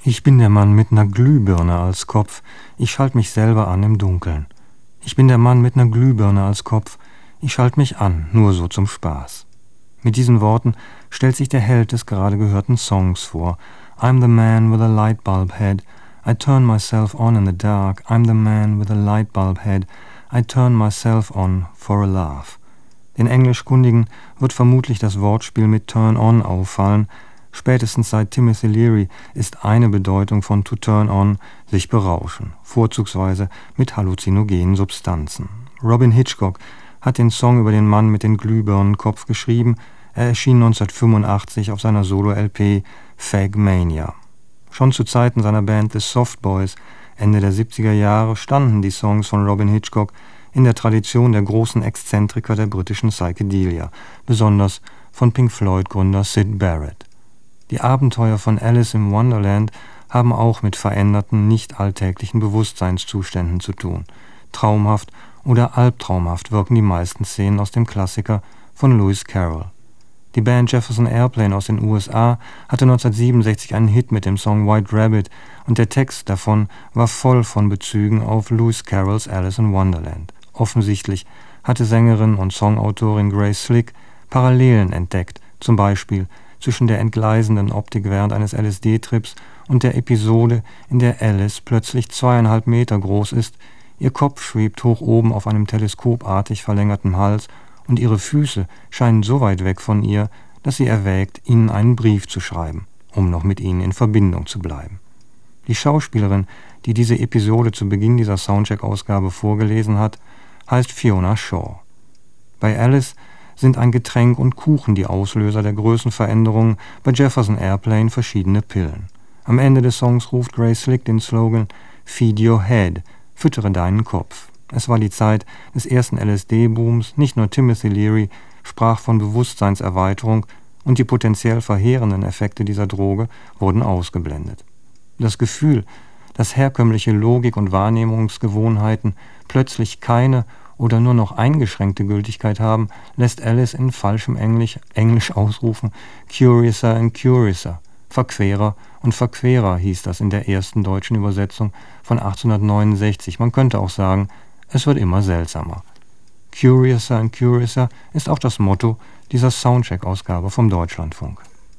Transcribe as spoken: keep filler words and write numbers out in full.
Ich bin der Mann mit ner Glühbirne als Kopf, ich schalt mich selber an im Dunkeln. Ich bin der Mann mit ner Glühbirne als Kopf, ich schalt mich an, nur so zum Spaß. Mit diesen Worten stellt sich der Held des gerade gehörten Songs vor. I'm the man with a light bulb head, I turn myself on in the dark. I'm the man with a light bulb head, I turn myself on for a laugh. Den Englischkundigen wird vermutlich das Wortspiel mit turn on auffallen. Spätestens seit Timothy Leary ist eine Bedeutung von to turn on sich berauschen, vorzugsweise mit halluzinogenen Substanzen. Robin Hitchcock hat den Song über den Mann mit den Glühbirnenkopf geschrieben. Er erschien neunzehnhundertfünfundachtzig auf seiner Solo-L P Fag Mania. Schon zu Zeiten seiner Band The Soft Boys Ende der siebziger Jahre standen die Songs von Robin Hitchcock in der Tradition der großen Exzentriker der britischen Psychedelia, besonders von Pink Floyd-Gründer Syd Barrett. Die Abenteuer von Alice im Wonderland haben auch mit veränderten, nicht alltäglichen Bewusstseinszuständen zu tun. Traumhaft oder albtraumhaft wirken die meisten Szenen aus dem Klassiker von Lewis Carroll. Die Band Jefferson Airplane aus den U S A hatte neunzehnhundertsiebenundsechzig einen Hit mit dem Song White Rabbit und der Text davon war voll von Bezügen auf Lewis Carrolls Alice in Wonderland. Offensichtlich hatte Sängerin und Songautorin Grace Slick Parallelen entdeckt, zum Beispiel zwischen der entgleisenden Optik während eines L S D-Trips und der Episode, in der Alice plötzlich zweieinhalb Meter groß ist, ihr Kopf schwebt hoch oben auf einem teleskopartig verlängerten Hals und ihre Füße scheinen so weit weg von ihr, dass sie erwägt, ihnen einen Brief zu schreiben, um noch mit ihnen in Verbindung zu bleiben. Die Schauspielerin, die diese Episode zu Beginn dieser Soundcheck-Ausgabe vorgelesen hat, heißt Fiona Shaw. Bei Alice sind ein Getränk und Kuchen die Auslöser der Größenveränderungen, bei Jefferson Airplane verschiedene Pillen. Am Ende des Songs ruft Grace Slick den Slogan Feed your head, füttere deinen Kopf. Es war die Zeit des ersten L S D-Booms, nicht nur Timothy Leary sprach von Bewusstseinserweiterung und die potenziell verheerenden Effekte dieser Droge wurden ausgeblendet. Das Gefühl, dass herkömmliche Logik und Wahrnehmungsgewohnheiten plötzlich keine oder nur noch eingeschränkte Gültigkeit haben, lässt Alice in falschem Englisch, Englisch ausrufen, Curiouser and Curiouser. Verquerer und Verquerer hieß das in der ersten deutschen Übersetzung von achtzehnhundertneunundsechzig. Man könnte auch sagen, es wird immer seltsamer. Curiouser and Curiouser ist auch das Motto dieser Soundcheck-Ausgabe vom Deutschlandfunk.